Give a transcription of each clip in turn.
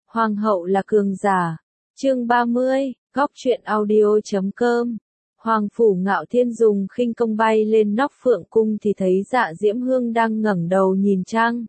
Hoàng hậu là cường giả. Chương 30, góc truyện audio.com. Hoàng phủ Ngạo Thiên dùng khinh công bay lên nóc phượng cung thì thấy Dạ Diễm Hương đang ngẩng đầu nhìn trăng.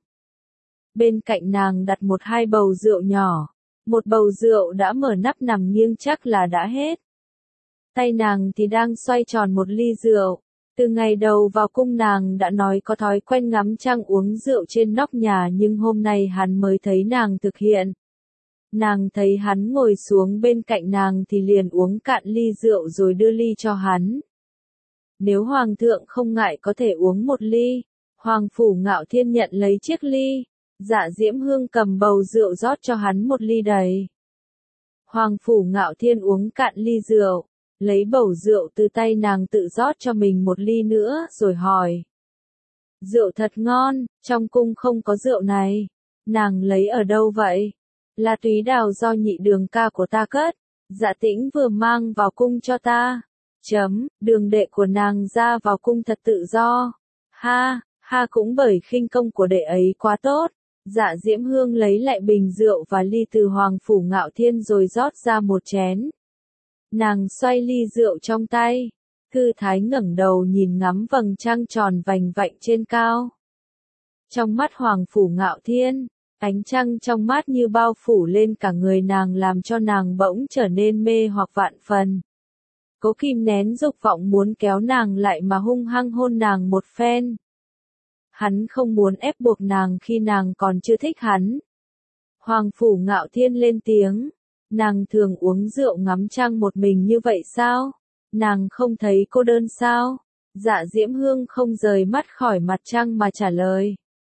Bên cạnh nàng đặt một hai bầu rượu nhỏ. Một bầu rượu đã mở nắp nằm nghiêng chắc là đã hết. Tay nàng thì đang xoay tròn một ly rượu. Từ ngày đầu vào cung nàng đã nói có thói quen ngắm trăng uống rượu trên nóc nhà, nhưng hôm nay hắn mới thấy nàng thực hiện. Nàng thấy hắn ngồi xuống bên cạnh nàng thì liền uống cạn ly rượu rồi đưa ly cho hắn. Nếu hoàng thượng không ngại có thể uống một ly. Hoàng phủ Ngạo Thiên nhận lấy chiếc ly. Dạ Diễm Hương cầm bầu rượu rót cho hắn một ly đầy. Hoàng phủ Ngạo Thiên uống cạn ly rượu, lấy bầu rượu từ tay nàng tự rót cho mình một ly nữa rồi hỏi. Rượu thật ngon, trong cung không có rượu này. Nàng lấy ở đâu vậy? Là túy đào do nhị đường ca của ta cất. Dạ Tĩnh vừa mang vào cung cho ta. Đường đệ của nàng ra vào cung thật tự do. Ha, cũng bởi khinh công của đệ ấy quá tốt. Dạ Diễm Hương lấy lại bình rượu và ly từ Hoàng phủ Ngạo Thiên rồi rót ra một chén. Nàng xoay ly rượu trong tay, thư thái ngẩng đầu nhìn ngắm vầng trăng tròn vành vạnh trên cao. Trong mắt Hoàng phủ Ngạo Thiên, ánh trăng trong mát như bao phủ lên cả người nàng làm cho nàng bỗng trở nên mê hoặc vạn phần. Cố kìm nén dục vọng muốn kéo nàng lại mà hung hăng hôn nàng một phen. Hắn không muốn ép buộc nàng khi nàng còn chưa thích hắn. Hoàng phủ Ngạo Thiên lên tiếng. Nàng thường uống rượu ngắm trăng một mình như vậy sao? Nàng không thấy cô đơn sao? Dạ Diễm Hương không rời mắt khỏi mặt trăng mà trả lời.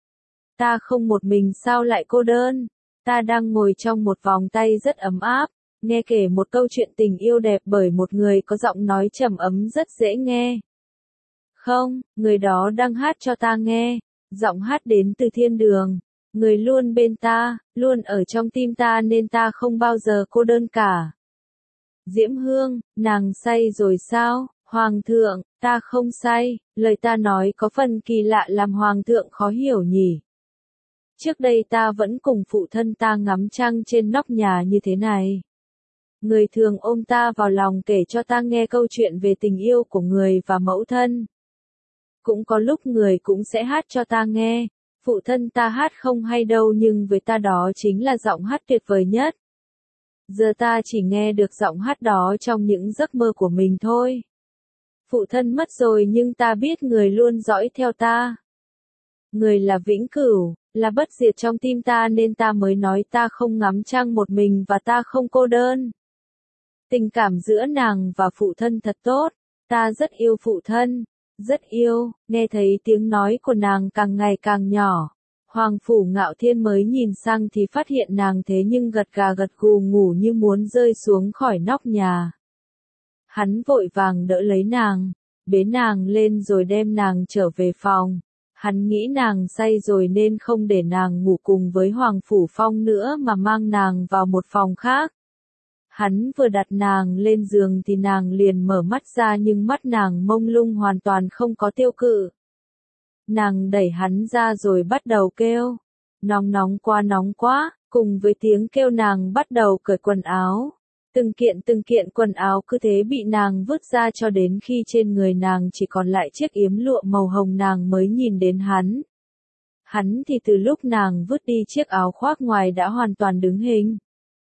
Ta không một mình sao lại cô đơn? Ta đang ngồi trong một vòng tay rất ấm áp, nghe kể một câu chuyện tình yêu đẹp bởi một người có giọng nói trầm ấm rất dễ nghe. Không, người đó đang hát cho ta nghe. Giọng hát đến từ thiên đường. Người luôn bên ta, luôn ở trong tim ta nên ta không bao giờ cô đơn cả. Diễm Hương, nàng say rồi sao? Hoàng thượng, ta không say, lời ta nói có phần kỳ lạ làm hoàng thượng khó hiểu nhỉ. Trước đây ta vẫn cùng phụ thân ta ngắm trăng trên nóc nhà như thế này. Người thường ôm ta vào lòng kể cho ta nghe câu chuyện về tình yêu của người và mẫu thân. Cũng có lúc người cũng sẽ hát cho ta nghe. Phụ thân ta hát không hay đâu nhưng với ta đó chính là giọng hát tuyệt vời nhất. Giờ ta chỉ nghe được giọng hát đó trong những giấc mơ của mình thôi. Phụ thân mất rồi nhưng ta biết người luôn dõi theo ta. Người là vĩnh cửu, là bất diệt trong tim ta nên ta mới nói ta không ngắm trăng một mình và ta không cô đơn. Tình cảm giữa nàng và phụ thân thật tốt, ta rất yêu phụ thân. Rất yêu, nghe thấy tiếng nói của nàng càng ngày càng nhỏ. Hoàng phủ Ngạo Thiên mới nhìn sang thì phát hiện nàng thế nhưng gật gà gật gù ngủ như muốn rơi xuống khỏi nóc nhà. Hắn vội vàng đỡ lấy nàng, bế nàng lên rồi đem nàng trở về phòng. Hắn nghĩ nàng say rồi nên không để nàng ngủ cùng với Hoàng phủ Phong nữa mà mang nàng vào một phòng khác. Hắn vừa đặt nàng lên giường thì nàng liền mở mắt ra nhưng mắt nàng mông lung hoàn toàn không có tiêu cự. Nàng đẩy hắn ra rồi bắt đầu kêu. Nóng quá, cùng với tiếng kêu nàng bắt đầu cởi quần áo. Từng kiện quần áo cứ thế bị nàng vứt ra cho đến khi trên người nàng chỉ còn lại chiếc yếm lụa màu hồng nàng mới nhìn đến hắn. Hắn thì từ lúc nàng vứt đi chiếc áo khoác ngoài đã hoàn toàn đứng hình.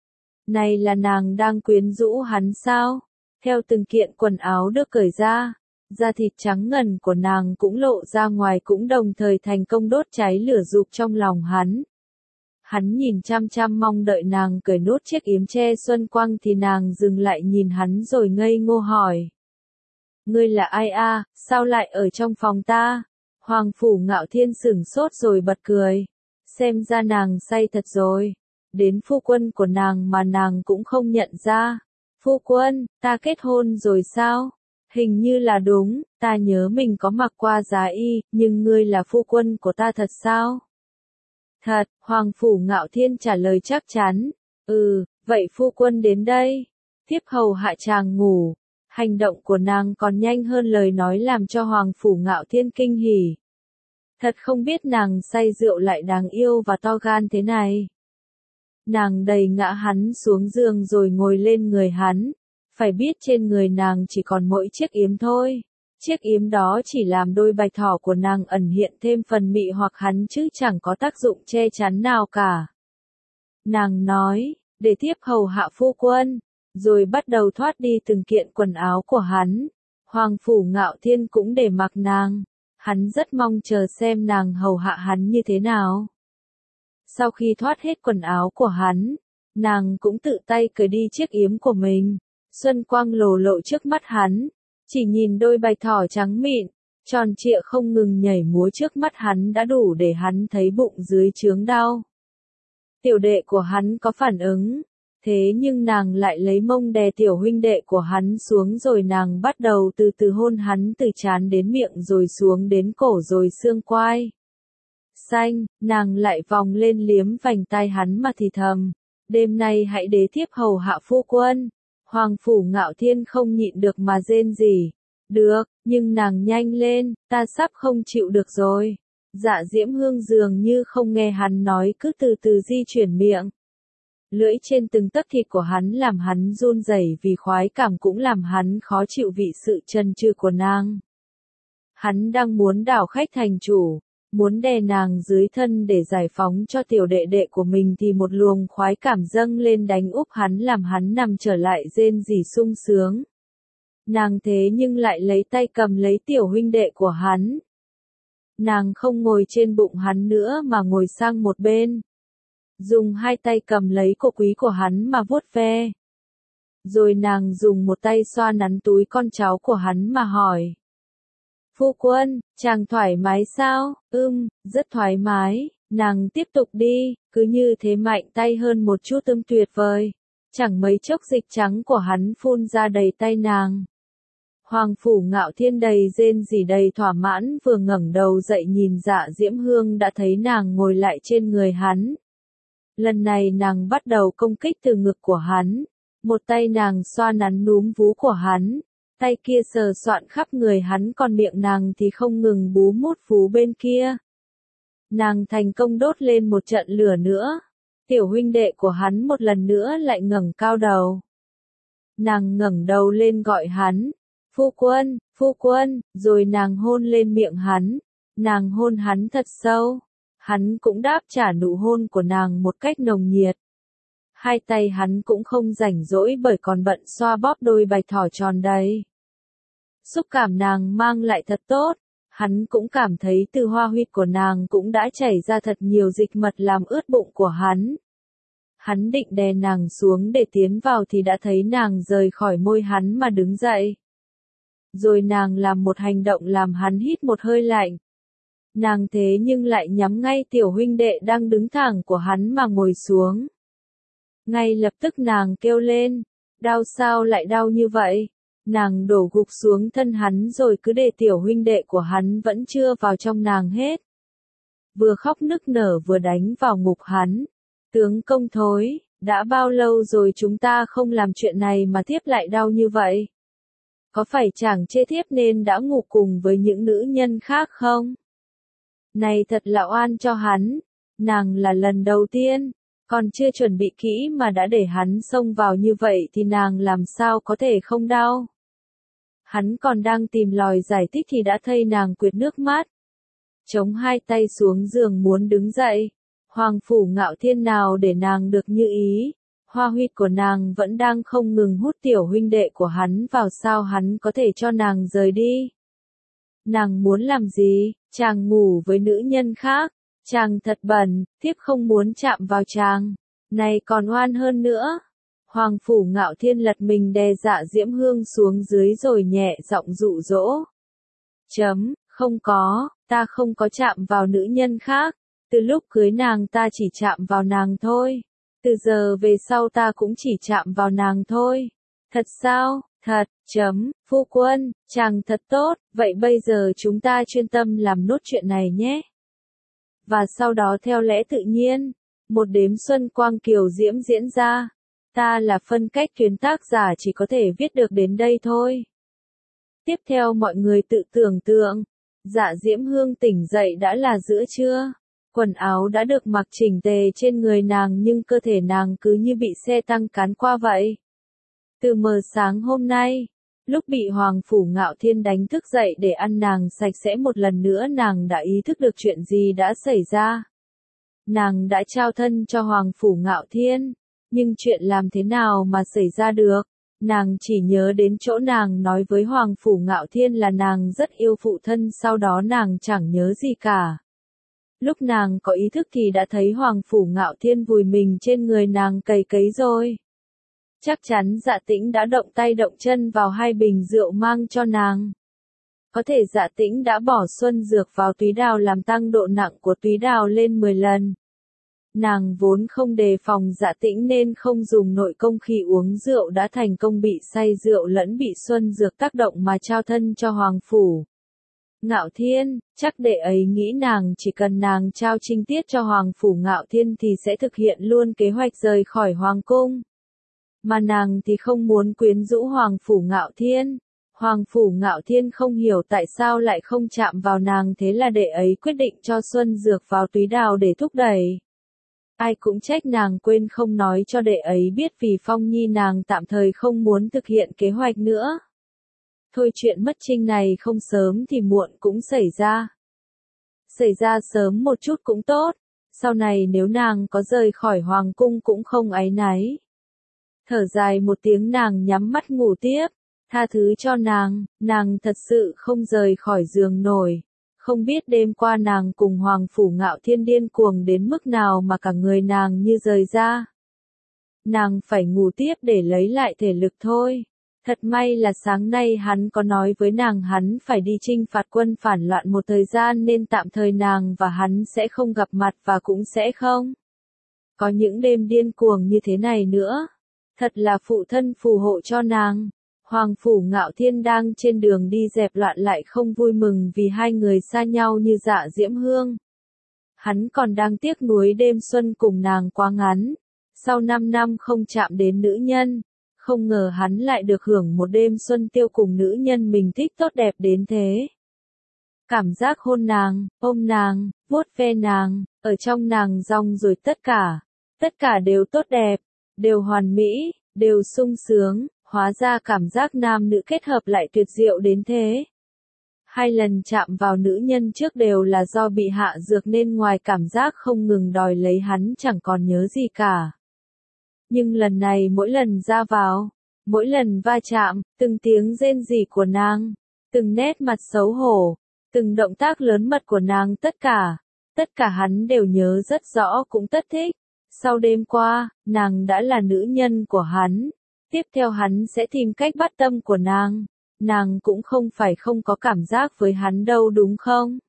Này là nàng đang quyến rũ hắn sao? Theo từng kiện quần áo được cởi ra, da thịt trắng ngần của nàng cũng lộ ra ngoài cũng đồng thời thành công đốt cháy lửa dục trong lòng hắn. Hắn nhìn chăm chăm mong đợi nàng cởi nốt chiếc yếm che xuân quang thì nàng dừng lại nhìn hắn rồi ngây ngô hỏi. Ngươi là ai a? Sao lại ở trong phòng ta? Hoàng phủ Ngạo Thiên sửng sốt rồi bật cười. Xem ra nàng say thật rồi. Đến phu quân của nàng mà nàng cũng không nhận ra. Phu quân, ta kết hôn rồi sao? Hình như là đúng, ta nhớ mình có mặc qua giá y, nhưng ngươi là phu quân của ta thật sao? Thật, Hoàng phủ Ngạo Thiên trả lời chắc chắn. Vậy phu quân đến đây. Tiếp hầu hạ chàng ngủ. Hành động của nàng còn nhanh hơn lời nói làm cho Hoàng phủ Ngạo Thiên kinh hỉ. Thật không biết nàng say rượu lại đáng yêu và to gan thế này. Nàng đẩy ngã hắn xuống giường rồi ngồi lên người hắn. Phải biết trên người nàng chỉ còn mỗi chiếc yếm thôi. Chiếc yếm đó chỉ làm đôi bạch thỏ của nàng ẩn hiện thêm phần mị hoặc hắn chứ chẳng có tác dụng che chắn nào cả. Nàng nói, để tiếp hầu hạ phu quân, rồi bắt đầu thoát đi từng kiện quần áo của hắn. Hoàng Phủ Ngạo Thiên cũng để mặc nàng, hắn rất mong chờ xem nàng hầu hạ hắn như thế nào. Sau khi thoát hết quần áo của hắn, nàng cũng tự tay cởi đi chiếc yếm của mình. Xuân quang lồ lộ trước mắt hắn, chỉ nhìn đôi bạch thỏ trắng mịn, tròn trịa không ngừng nhảy múa trước mắt hắn đã đủ để hắn thấy bụng dưới chướng đau. Tiểu đệ của hắn có phản ứng, thế nhưng nàng lại lấy mông đè tiểu huynh đệ của hắn xuống rồi nàng bắt đầu từ từ hôn hắn từ trán đến miệng rồi xuống đến cổ rồi xương quai. Xanh, nàng lại vòng lên liếm vành tai hắn mà thì thầm, đêm nay hãy đế thiếp hầu hạ phu quân. Hoàng Phủ Ngạo Thiên không nhịn được mà rên rỉ. Được, nhưng nàng nhanh lên, ta sắp không chịu được rồi. Dạ Diễm Hương dường như không nghe hắn nói cứ từ từ di chuyển miệng. Lưỡi trên từng tấc thịt của hắn làm hắn run rẩy vì khoái cảm cũng làm hắn khó chịu vì sự chần chừ của nàng. Hắn đang muốn đảo khách thành chủ, muốn đè nàng dưới thân để giải phóng cho tiểu đệ đệ của mình thì một luồng khoái cảm dâng lên đánh úp hắn làm hắn nằm trở lại rên rỉ sung sướng. Nàng thế nhưng lại lấy tay cầm lấy tiểu huynh đệ của hắn. Nàng không ngồi trên bụng hắn nữa mà ngồi sang một bên. Dùng hai tay cầm lấy cổ quý của hắn mà vuốt ve. Rồi nàng dùng một tay xoa nắn túi con cháu của hắn mà hỏi. Phu quân, chàng thoải mái sao? Rất thoải mái. Nàng tiếp tục đi, cứ như thế mạnh tay hơn một chút tuyệt vời. Chẳng mấy chốc dịch trắng của hắn phun ra đầy tay nàng. Hoàng Phủ Ngạo Thiên đầy rên rỉ đầy thỏa mãn vừa ngẩng đầu dậy nhìn Dạ Diễm Hương đã thấy nàng ngồi lại trên người hắn. Lần này nàng bắt đầu công kích từ ngực của hắn. Một tay nàng xoa nắn núm vú của hắn. Tay kia sờ soạn khắp người hắn còn miệng nàng thì không ngừng bú mút vú bên kia. Nàng thành công đốt lên một trận lửa nữa. Tiểu huynh đệ của hắn một lần nữa lại ngẩng cao đầu. Nàng ngẩng đầu lên gọi hắn. Phu quân, rồi nàng hôn lên miệng hắn. Nàng hôn hắn thật sâu. Hắn cũng đáp trả nụ hôn của nàng một cách nồng nhiệt. Hai tay hắn cũng không rảnh rỗi bởi còn bận xoa bóp đôi bạch thỏ tròn đầy. Xúc cảm nàng mang lại thật tốt. Hắn cũng cảm thấy từ hoa huyệt của nàng cũng đã chảy ra thật nhiều dịch mật làm ướt bụng của hắn. Hắn định đè nàng xuống để tiến vào thì đã thấy nàng rời khỏi môi hắn mà đứng dậy. Rồi nàng làm một hành động làm hắn hít một hơi lạnh. Nàng thế nhưng lại nhắm ngay tiểu huynh đệ đang đứng thẳng của hắn mà ngồi xuống. Ngay lập tức nàng kêu lên, đau sao lại đau như vậy? Nàng đổ gục xuống thân hắn rồi cứ để tiểu huynh đệ của hắn vẫn chưa vào trong nàng hết. Vừa khóc nức nở vừa đánh vào ngục hắn. Tướng công thối, đã bao lâu rồi chúng ta không làm chuyện này mà thiếp lại đau như vậy? Có phải chàng chê thiếp nên đã ngủ cùng với những nữ nhân khác không? Này thật là oan cho hắn, nàng là lần đầu tiên, còn chưa chuẩn bị kỹ mà đã để hắn xông vào như vậy thì nàng làm sao có thể không đau. Hắn còn đang tìm lòi giải thích thì đã thấy nàng quệt nước mắt. Chống hai tay xuống giường muốn đứng dậy. Hoàng Phủ Ngạo Thiên nào để nàng được như ý. Hoa huyệt của nàng vẫn đang không ngừng hút tiểu huynh đệ của hắn vào sao hắn có thể cho nàng rời đi. Nàng muốn làm gì? Chàng ngủ với nữ nhân khác. Chàng thật bẩn, thiếp không muốn chạm vào chàng. Này còn oan hơn nữa. Hoàng Phủ Ngạo Thiên lật mình đè Dạ Diễm Hương xuống dưới rồi nhẹ giọng dụ dỗ. Không có, ta không có chạm vào nữ nhân khác. Từ lúc cưới nàng ta chỉ chạm vào nàng thôi. Từ giờ về sau ta cũng chỉ chạm vào nàng thôi. Thật sao? Thật, phu quân, chàng thật tốt, vậy bây giờ chúng ta chuyên tâm làm nốt chuyện này nhé. Và sau đó theo lẽ tự nhiên, một đêm xuân quang kiều diễm diễn ra. Ta là phân cách tuyến tác giả chỉ có thể viết được đến đây thôi. Tiếp theo mọi người tự tưởng tượng, Dạ Diễm Hương tỉnh dậy đã là giữa trưa. Quần áo đã được mặc chỉnh tề trên người nàng nhưng cơ thể nàng cứ như bị xe tăng cán qua vậy. Từ mờ sáng hôm nay, lúc bị Hoàng Phủ Ngạo Thiên đánh thức dậy để ăn nàng sạch sẽ một lần nữa nàng đã ý thức được chuyện gì đã xảy ra. Nàng đã trao thân cho Hoàng Phủ Ngạo Thiên, nhưng chuyện làm thế nào mà xảy ra được? Nàng chỉ nhớ đến chỗ nàng nói với Hoàng Phủ Ngạo Thiên là nàng rất yêu phụ thân, sau đó nàng chẳng nhớ gì cả. Lúc nàng có ý thức thì đã thấy Hoàng Phủ Ngạo Thiên vùi mình trên người nàng cày cấy rồi. Chắc chắn Dạ Tĩnh đã động tay động chân vào hai bình rượu mang cho nàng. Có thể Dạ Tĩnh đã bỏ xuân dược vào túy đào làm tăng độ nặng của túy đào lên 10 lần. Nàng vốn không đề phòng Dạ Tĩnh nên không dùng nội công, khi uống rượu đã thành công bị say rượu lẫn bị xuân dược tác động mà trao thân cho Hoàng Phủ Ngạo Thiên. Chắc đệ ấy nghĩ nàng chỉ cần nàng trao trinh tiết cho Hoàng Phủ Ngạo Thiên thì sẽ thực hiện luôn kế hoạch rời khỏi Hoàng Cung. Mà nàng thì không muốn quyến rũ Hoàng Phủ Ngạo Thiên. Hoàng Phủ Ngạo Thiên không hiểu tại sao lại không chạm vào nàng, thế là đệ ấy quyết định cho xuân dược vào túy đào để thúc đẩy. Ai cũng trách nàng quên không nói cho đệ ấy biết vì Phong Nhi nàng tạm thời không muốn thực hiện kế hoạch nữa. Thôi chuyện mất trinh này không sớm thì muộn cũng xảy ra. Xảy ra sớm một chút cũng tốt, sau này nếu nàng có rời khỏi Hoàng Cung cũng không áy náy. Thở dài một tiếng nàng nhắm mắt ngủ tiếp, tha thứ cho nàng thật sự không rời khỏi giường nổi. Không biết đêm qua nàng cùng Hoàng Phủ Ngạo Thiên điên cuồng đến mức nào mà cả người nàng như rời ra. Nàng phải ngủ tiếp để lấy lại thể lực thôi. Thật may là sáng nay hắn có nói với nàng hắn phải đi chinh phạt quân phản loạn một thời gian nên tạm thời nàng và hắn sẽ không gặp mặt và cũng sẽ không có những đêm điên cuồng như thế này nữa. Thật là phụ thân phù hộ cho nàng. Hoàng Phủ Ngạo Thiên đang trên đường đi dẹp loạn lại không vui mừng vì hai người xa nhau như Dạ Diễm Hương. Hắn còn đang tiếc nuối đêm xuân cùng nàng quá ngắn. Sau 5 năm không chạm đến nữ nhân, không ngờ hắn lại được hưởng một đêm xuân tiêu cùng nữ nhân mình thích tốt đẹp đến thế. Cảm giác hôn nàng, ôm nàng, vuốt ve nàng, ở trong nàng rong rồi tất cả đều tốt đẹp, đều hoàn mỹ, đều sung sướng. Hóa ra cảm giác nam nữ kết hợp lại tuyệt diệu đến thế. 2 lần chạm vào nữ nhân trước đều là do bị hạ dược nên ngoài cảm giác không ngừng đòi lấy hắn chẳng còn nhớ gì cả. Nhưng lần này mỗi lần ra vào, mỗi lần va chạm, từng tiếng rên rỉ của nàng, từng nét mặt xấu hổ, từng động tác lớn mật của nàng, tất cả hắn đều nhớ rất rõ cũng rất thích. Sau đêm qua, nàng đã là nữ nhân của hắn. Tiếp theo hắn sẽ tìm cách bắt tâm của nàng cũng không phải không có cảm giác với hắn đâu đúng không?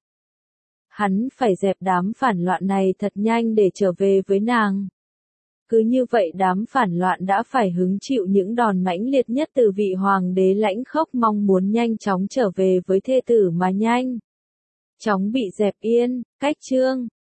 Hắn phải dẹp đám phản loạn này thật nhanh để trở về với nàng. Cứ như vậy đám phản loạn đã phải hứng chịu những đòn mãnh liệt nhất từ vị hoàng đế lãnh khốc mong muốn nhanh chóng trở về với thê tử mà nhanh chóng bị dẹp yên. Cách chương